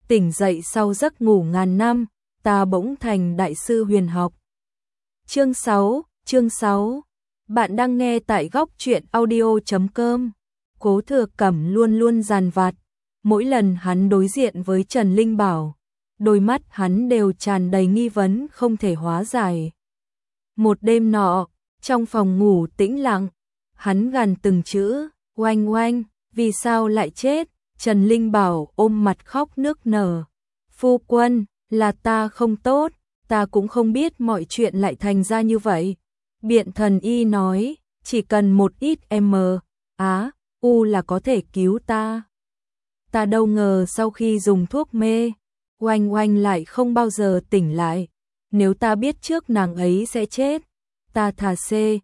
tỉnh dậy sau giấc ngủ ngàn năm, ta bỗng thành đại sư huyền học. Chương 6. Bạn đang nghe tại góc truyện audio.com. Cố Thừa Cẩm luôn luôn dằn vặt, mỗi lần hắn đối diện với Trần Linh Bảo, đôi mắt hắn đều tràn đầy nghi vấn không thể hóa giải. Một đêm nọ, trong phòng ngủ tĩnh lặng, hắn gằn từng chữ, oanh oanh, vì sao lại chết? Trần Linh Bảo ôm mặt khóc nức nở. Phu quân, là ta không tốt, ta cũng không biết mọi chuyện lại thành ra như vậy. Biện thần y nói, chỉ cần một ít u là có thể cứu ta. Ta đâu ngờ sau khi dùng thuốc mê, oanh oanh lại không bao giờ tỉnh lại. Nếu ta biết trước nàng ấy sẽ chết, ta thà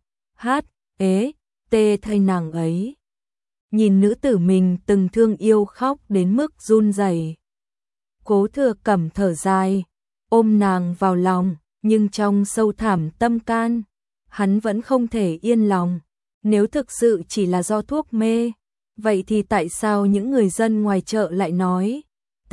thay nàng ấy. Nhìn nữ tử mình từng thương yêu khóc đến mức run rẩy. Cố Thừa Cẩm thở dài, ôm nàng vào lòng, nhưng trong sâu thẳm tâm can, hắn vẫn không thể yên lòng. Nếu thực sự chỉ là do thuốc mê, vậy thì tại sao những người dân ngoài chợ lại nói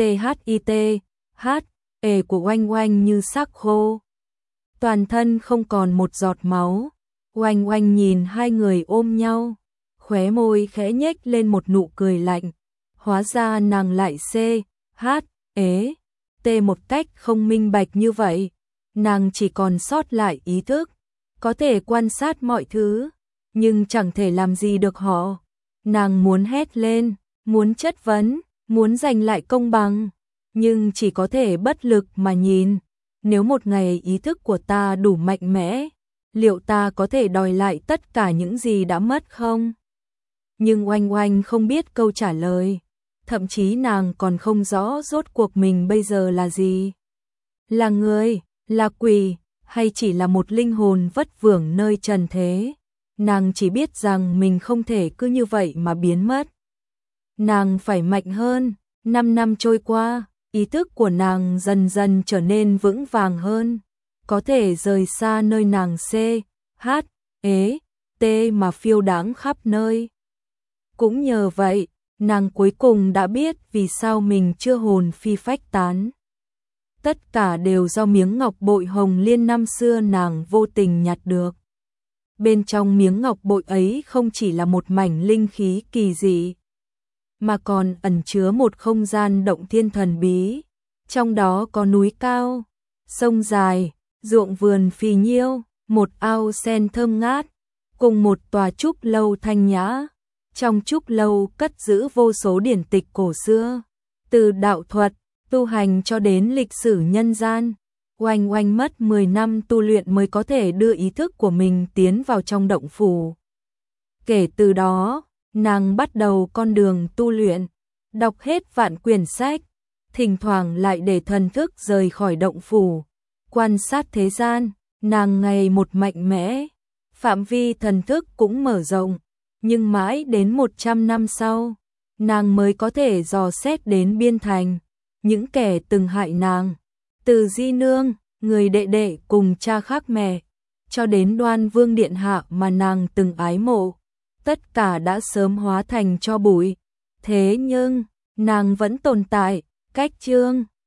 THIT của oanh oanh như xác khô, toàn thân không còn một giọt máu. Oanh oanh nhìn hai người ôm nhau, khóe môi khẽ nhếch lên một nụ cười lạnh. Hóa ra nàng lại một cách không minh bạch như vậy. Nàng chỉ còn sót lại ý thức, có thể quan sát mọi thứ, nhưng chẳng thể làm gì được họ. Nàng muốn hét lên, muốn chất vấn, muốn giành lại công bằng, nhưng chỉ có thể bất lực mà nhìn. Nếu một ngày ý thức của ta đủ mạnh mẽ, liệu ta có thể đòi lại tất cả những gì đã mất không? Nhưng oanh oanh không biết câu trả lời, thậm chí nàng còn không rõ rốt cuộc mình bây giờ là gì. Là người, là quỷ, hay chỉ là một linh hồn vất vưởng nơi trần thế? Nàng chỉ biết rằng mình không thể cứ như vậy mà biến mất. Nàng phải mạnh hơn. 5 năm trôi qua, ý thức của nàng dần dần trở nên vững vàng hơn, có thể rời xa nơi nàng mà phiêu đãng khắp nơi. Cũng nhờ vậy, nàng cuối cùng đã biết vì sao mình chưa hồn phi phách tán. Tất cả đều do miếng ngọc bội hồng liên năm xưa nàng vô tình nhặt được. Bên trong miếng ngọc bội ấy không chỉ là một mảnh linh khí kỳ dị, mà còn ẩn chứa một không gian động thiên thần bí. Trong đó có núi cao, sông dài, ruộng vườn phì nhiêu, một ao sen thơm ngát, cùng một tòa trúc lâu thanh nhã. Trong trúc lâu cất giữ vô số điển tịch cổ xưa, từ đạo thuật, tu hành cho đến lịch sử nhân gian. Oanh oanh mất 10 năm tu luyện mới có thể đưa ý thức của mình tiến vào trong động phủ. Kể từ đó, nàng bắt đầu con đường tu luyện, đọc hết vạn quyển sách, thỉnh thoảng lại để thần thức rời khỏi động phủ, quan sát thế gian. Nàng ngày một mạnh mẽ, phạm vi thần thức cũng mở rộng, nhưng mãi đến 100 năm sau, nàng mới có thể dò xét đến Biên Thành, những kẻ từng hại nàng, từ Di Nương, người đệ đệ cùng cha khác mẹ, cho đến Đoan Vương điện hạ mà nàng từng ái mộ, tất cả đã sớm hóa thành tro bụi. Thế nhưng, nàng vẫn tồn tại. Cách chương